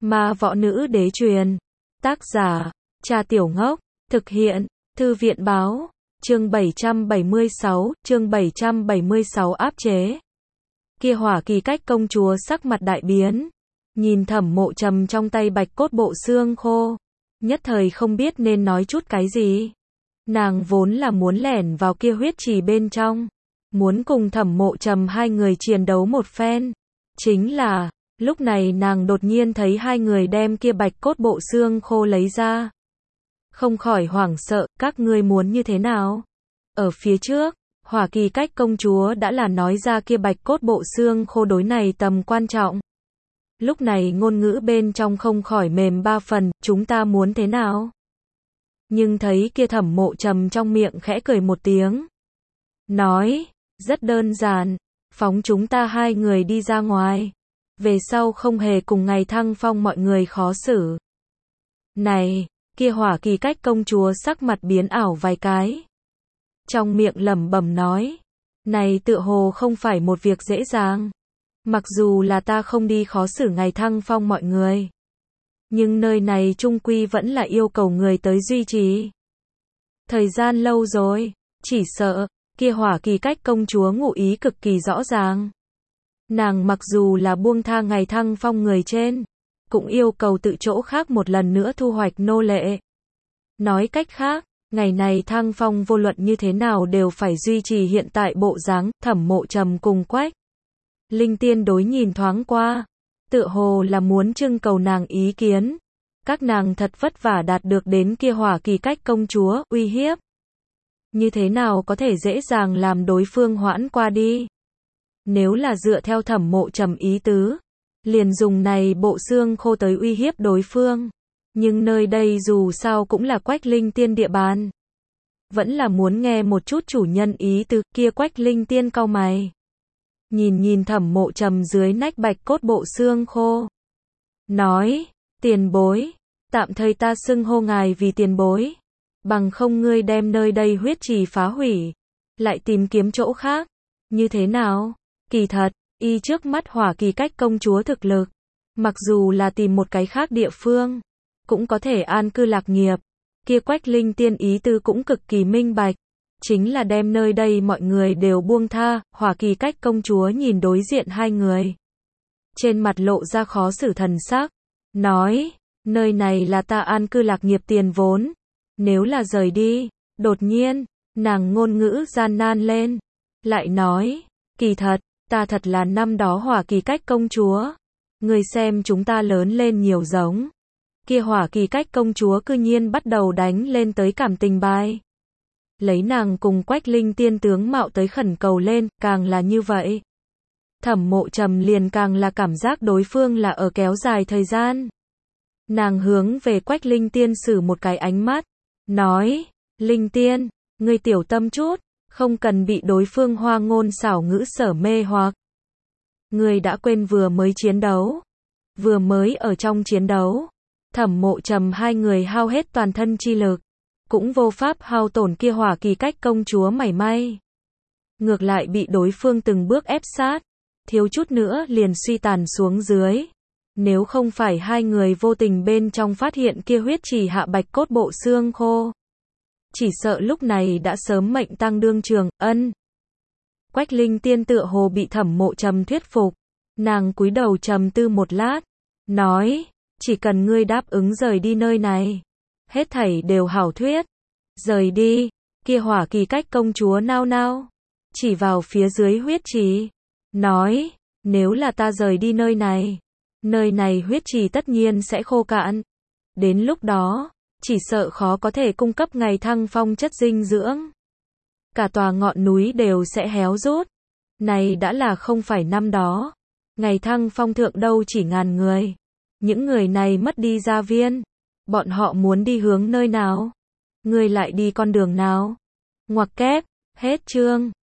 Ma võ nữ đế truyền. Tác giả, Trà Tiểu Ngốc. Thực hiện, Thư viện báo. Chương 776 áp chế. Kia Hỏa Kỳ Cách công chúa sắc mặt đại biến. Nhìn Thẩm Mộ Trầm trong tay bạch cốt bộ xương khô. Nhất thời không biết nên nói chút cái gì. Nàng vốn là muốn lẻn vào kia huyết trì bên trong. Muốn cùng Thẩm Mộ Trầm hai người chiến đấu một phen. Chính là, lúc này nàng đột nhiên thấy hai người đem kia bạch cốt bộ xương khô lấy ra. Không khỏi hoảng sợ, các ngươi muốn như thế nào? Ở phía trước, Hỏa Kỳ Cách công chúa đã là nói ra kia bạch cốt bộ xương khô đối này tầm quan trọng. Lúc này ngôn ngữ bên trong không khỏi mềm ba phần, chúng ta muốn thế nào? Nhưng thấy kia Thẩm Mộ Trầm trong miệng khẽ cười một tiếng. Nói, rất đơn giản, phóng chúng ta hai người đi ra ngoài. Về sau không hề cùng ngày Thăng Phong mọi người khó xử. Này, kia Hỏa Kỳ Cách công chúa sắc mặt biến ảo vài cái. Trong miệng lẩm bẩm nói, này tựa hồ không phải một việc dễ dàng. Mặc dù là ta không đi khó xử ngày Thăng Phong mọi người. Nhưng nơi này trung quy vẫn là yêu cầu người tới duy trì. Thời gian lâu rồi, chỉ sợ, kia Hỏa Kỳ Cách công chúa ngụ ý cực kỳ rõ ràng. Nàng mặc dù là buông tha ngày Thăng Phong người trên, cũng yêu cầu tự chỗ khác một lần nữa thu hoạch nô lệ. Nói cách khác, ngày này Thăng Phong vô luận như thế nào đều phải duy trì hiện tại bộ dáng. Thẩm Mộ Trầm cùng Quách Linh Tiên đối nhìn thoáng qua, tựa hồ là muốn trưng cầu nàng ý kiến. Các nàng thật vất vả đạt được đến kia Hỏa Kỳ Cách công chúa uy hiếp. Như thế nào có thể dễ dàng làm đối phương hoãn qua đi? Nếu là dựa theo Thẩm Mộ Trầm ý tứ, liền dùng này bộ xương khô tới uy hiếp đối phương. Nhưng nơi đây dù sao cũng là Quách Linh Tiên địa bàn. Vẫn là muốn nghe một chút chủ nhân ý tứ. Kia Quách Linh Tiên cau mày. Nhìn Thẩm Mộ Trầm dưới nách bạch cốt bộ xương khô. Nói, tiền bối, tạm thời ta xưng hô ngài vì tiền bối. Bằng không ngươi đem nơi đây huyết trì phá hủy, lại tìm kiếm chỗ khác. Như thế nào? Kỳ thật, y trước mắt Hỏa Kỳ Cách công chúa thực lực. Mặc dù là tìm một cái khác địa phương, cũng có thể an cư lạc nghiệp. Kia Quách Linh Tiên ý tư cũng cực kỳ minh bạch. Chính là đem nơi đây mọi người đều buông tha. Hỏa Kỳ Cách công chúa nhìn đối diện hai người. Trên mặt lộ ra khó xử thần sắc. Nói, nơi này là ta an cư lạc nghiệp tiền vốn. Nếu là rời đi, đột nhiên, nàng ngôn ngữ gian nan lên. Lại nói, kỳ thật, ta thật là năm đó Hỏa Kỳ Cách công chúa. Người xem chúng ta lớn lên nhiều giống. Kia Hỏa Kỳ Cách công chúa cư nhiên bắt đầu đánh lên tới cảm tình bài. Lấy nàng cùng Quách Linh Tiên tướng mạo tới khẩn cầu lên, càng là như vậy. Thẩm Mộ Trầm liền càng là cảm giác đối phương là ở kéo dài thời gian. Nàng hướng về Quách Linh Tiên sử một cái ánh mắt. Nói, Linh Tiên, ngươi tiểu tâm chút, không cần bị đối phương hoa ngôn xảo ngữ sở mê hoặc. Ngươi đã quên vừa mới chiến đấu. Vừa mới ở trong chiến đấu, Thẩm Mộ Trầm hai người hao hết toàn thân chi lực. Cũng vô pháp hao tổn kia Hỏa Kỳ Cách công chúa mảy may. Ngược lại bị đối phương từng bước ép sát. Thiếu chút nữa liền suy tàn xuống dưới. Nếu không phải hai người vô tình bên trong phát hiện kia huyết trì hạ bạch cốt bộ xương khô. Chỉ sợ lúc này đã sớm mệnh tăng đương trường. Ân. Quách Linh Tiên tựa hồ bị Thẩm Mộ Trầm thuyết phục. Nàng cúi đầu trầm tư một lát. Nói, chỉ cần ngươi đáp ứng rời đi nơi này. Hết thảy đều hảo thuyết. Rời đi. Kia Hỏa Kỳ Cách công chúa nao nao. Chỉ vào phía dưới huyết trì. Nói, nếu là ta rời đi nơi này huyết trì tất nhiên sẽ khô cạn. Đến lúc đó, chỉ sợ khó có thể cung cấp ngày Thăng Phong chất dinh dưỡng. Cả tòa ngọn núi đều sẽ héo rút. Này đã là không phải năm đó. Ngày Thăng Phong thượng đâu chỉ ngàn người. Những người này mất đi gia viên. Bọn họ muốn đi hướng nơi nào? Ngươi lại đi con đường nào? Ngoặc kép, hết chương.